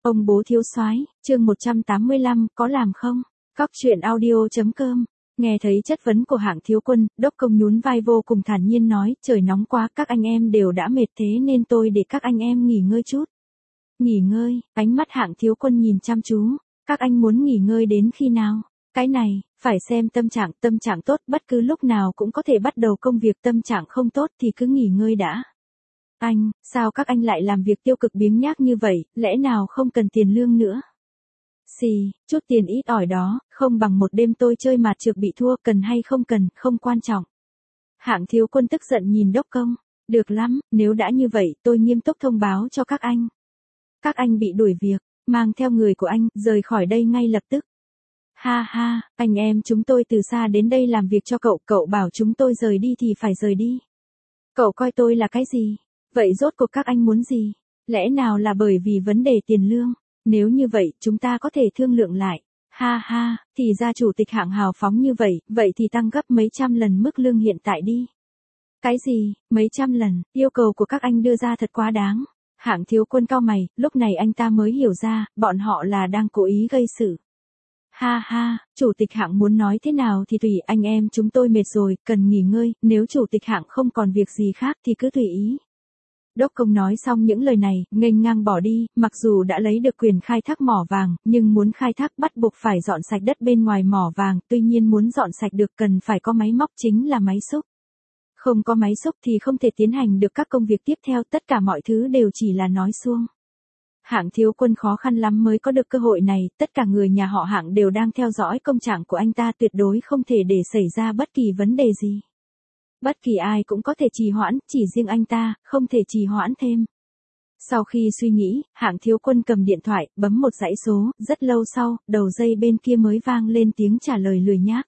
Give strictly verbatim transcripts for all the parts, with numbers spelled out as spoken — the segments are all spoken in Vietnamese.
Ông bố thiếu soái, chương một trăm tám mươi lăm, có làm không? Cóc truyện audio chấm com. Nghe thấy chất vấn của Hạng Thiếu Quân, Đốc Công nhún vai vô cùng thản nhiên nói, trời nóng quá, các anh em đều đã mệt thế nên tôi để các anh em nghỉ ngơi chút. Nghỉ ngơi, ánh mắt Hạng Thiếu Quân nhìn chăm chú, các anh muốn nghỉ ngơi đến khi nào? Cái này, phải xem tâm trạng, tâm trạng tốt bất cứ lúc nào cũng có thể bắt đầu công việc, tâm trạng không tốt thì cứ nghỉ ngơi đã. Anh, sao các anh lại làm việc tiêu cực biếng nhác như vậy, lẽ nào không cần tiền lương nữa? Xì, chút tiền ít ỏi đó, không bằng một đêm tôi chơi mạt trược bị thua, cần hay không cần, không quan trọng. Hạng Thiếu Quân tức giận nhìn Đốc Công, được lắm, nếu đã như vậy tôi nghiêm túc thông báo cho các anh. Các anh bị đuổi việc, mang theo người của anh, rời khỏi đây ngay lập tức. Ha ha, anh em chúng tôi từ xa đến đây làm việc cho cậu, cậu bảo chúng tôi rời đi thì phải rời đi. Cậu coi tôi là cái gì? Vậy rốt cuộc các anh muốn gì? Lẽ nào là bởi vì vấn đề tiền lương? Nếu như vậy, chúng ta có thể thương lượng lại. Ha ha, thì ra chủ tịch Hạng hào phóng như vậy, vậy thì tăng gấp mấy trăm lần mức lương hiện tại đi. Cái gì, mấy trăm lần, yêu cầu của các anh đưa ra thật quá đáng. Hạng Thiếu Quân cau mày, lúc này anh ta mới hiểu ra, bọn họ là đang cố ý gây sự. Ha ha, chủ tịch Hạng muốn nói thế nào thì tùy, anh em chúng tôi mệt rồi, cần nghỉ ngơi, nếu chủ tịch Hạng không còn việc gì khác thì cứ tùy ý. Đốc Công nói xong những lời này, nghênh ngang bỏ đi, mặc dù đã lấy được quyền khai thác mỏ vàng, nhưng muốn khai thác bắt buộc phải dọn sạch đất bên ngoài mỏ vàng, tuy nhiên muốn dọn sạch được cần phải có máy móc, chính là máy xúc. Không có máy xúc thì không thể tiến hành được các công việc tiếp theo, tất cả mọi thứ đều chỉ là nói suông. Hạng Thiếu Quân khó khăn lắm mới có được cơ hội này, tất cả người nhà họ Hạng đều đang theo dõi công trạng của anh ta, tuyệt đối không thể để xảy ra bất kỳ vấn đề gì. Bất kỳ ai cũng có thể trì hoãn, chỉ riêng anh ta, không thể trì hoãn thêm. Sau khi suy nghĩ, Hạng Thiếu Quân cầm điện thoại, bấm một dãy số, rất lâu sau, đầu dây bên kia mới vang lên tiếng trả lời lười nhác.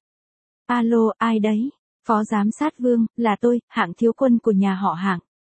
Alo, ai đấy? Phó Giám sát Vương, là tôi, Hạng Thiếu Quân của nhà họ Hạng.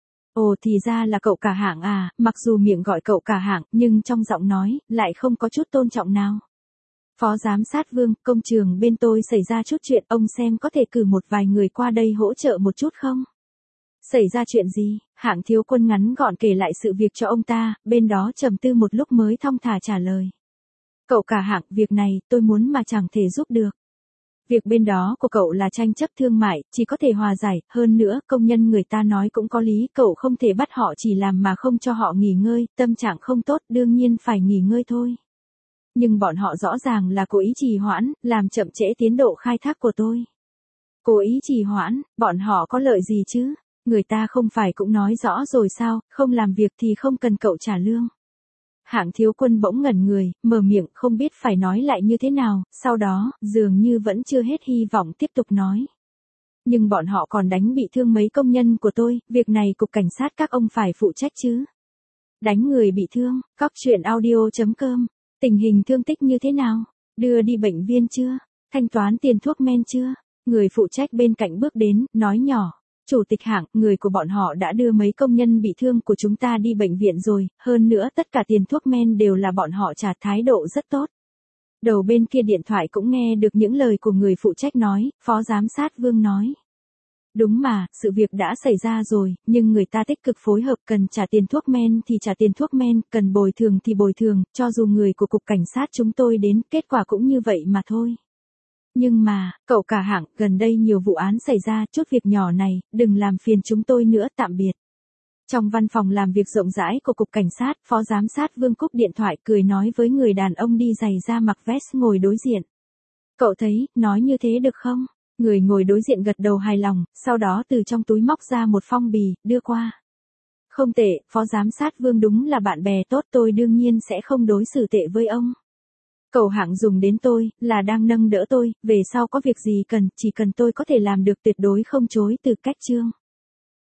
Ồ thì ra là cậu cả Hạng à, mặc dù miệng gọi cậu cả Hạng, nhưng trong giọng nói, lại không có chút tôn trọng nào. Phó Giám sát Vương, công trường bên tôi xảy ra chút chuyện, ông xem có thể cử một vài người qua đây hỗ trợ một chút không? Xảy ra chuyện gì? Hạng Thiếu Quân ngắn gọn kể lại sự việc cho ông ta, bên đó trầm tư một lúc mới thong thả trả lời. Cậu cả Hạng, việc này, tôi muốn mà chẳng thể giúp được. Việc bên đó của cậu là tranh chấp thương mại, chỉ có thể hòa giải, hơn nữa, công nhân người ta nói cũng có lý, cậu không thể bắt họ chỉ làm mà không cho họ nghỉ ngơi, tâm trạng không tốt, đương nhiên phải nghỉ ngơi thôi. Nhưng bọn họ rõ ràng là cố ý trì hoãn, làm chậm trễ tiến độ khai thác của tôi. Cố ý trì hoãn, bọn họ có lợi gì chứ? Người ta không phải cũng nói rõ rồi sao, không làm việc thì không cần cậu trả lương. Hạng Thiếu Quân bỗng ngẩn người, mở miệng không biết phải nói lại như thế nào, sau đó, dường như vẫn chưa hết hy vọng tiếp tục nói. Nhưng bọn họ còn đánh bị thương mấy công nhân của tôi, việc này cục cảnh sát các ông phải phụ trách chứ. Đánh người bị thương, cóc truyện audio chấm com. Tình hình thương tích như thế nào? Đưa đi bệnh viện chưa? Thanh toán tiền thuốc men chưa? Người phụ trách bên cạnh bước đến, nói nhỏ. Chủ tịch Hạng, người của bọn họ đã đưa mấy công nhân bị thương của chúng ta đi bệnh viện rồi, hơn nữa tất cả tiền thuốc men đều là bọn họ trả, thái độ rất tốt. Đầu bên kia điện thoại cũng nghe được những lời của người phụ trách nói, Phó Giám sát Vương nói. Đúng mà, sự việc đã xảy ra rồi, nhưng người ta tích cực phối hợp, cần trả tiền thuốc men thì trả tiền thuốc men, cần bồi thường thì bồi thường, cho dù người của cục cảnh sát chúng tôi đến, kết quả cũng như vậy mà thôi. Nhưng mà, cậu cả Hạng, gần đây nhiều vụ án xảy ra, chút việc nhỏ này, đừng làm phiền chúng tôi nữa, tạm biệt. Trong văn phòng làm việc rộng rãi của cục cảnh sát, Phó Giám sát Vương cúp điện thoại, cười nói với người đàn ông đi giày da mặc vest ngồi đối diện. Cậu thấy, nói như thế được không? Người ngồi đối diện gật đầu hài lòng, sau đó từ trong túi móc ra một phong bì, đưa qua. Không tệ, Phó Giám sát Vương đúng là bạn bè tốt, tôi đương nhiên sẽ không đối xử tệ với ông. Cậu Hạng dùng đến tôi, là đang nâng đỡ tôi, về sau có việc gì cần, chỉ cần tôi có thể làm được tuyệt đối không chối từ cách chương.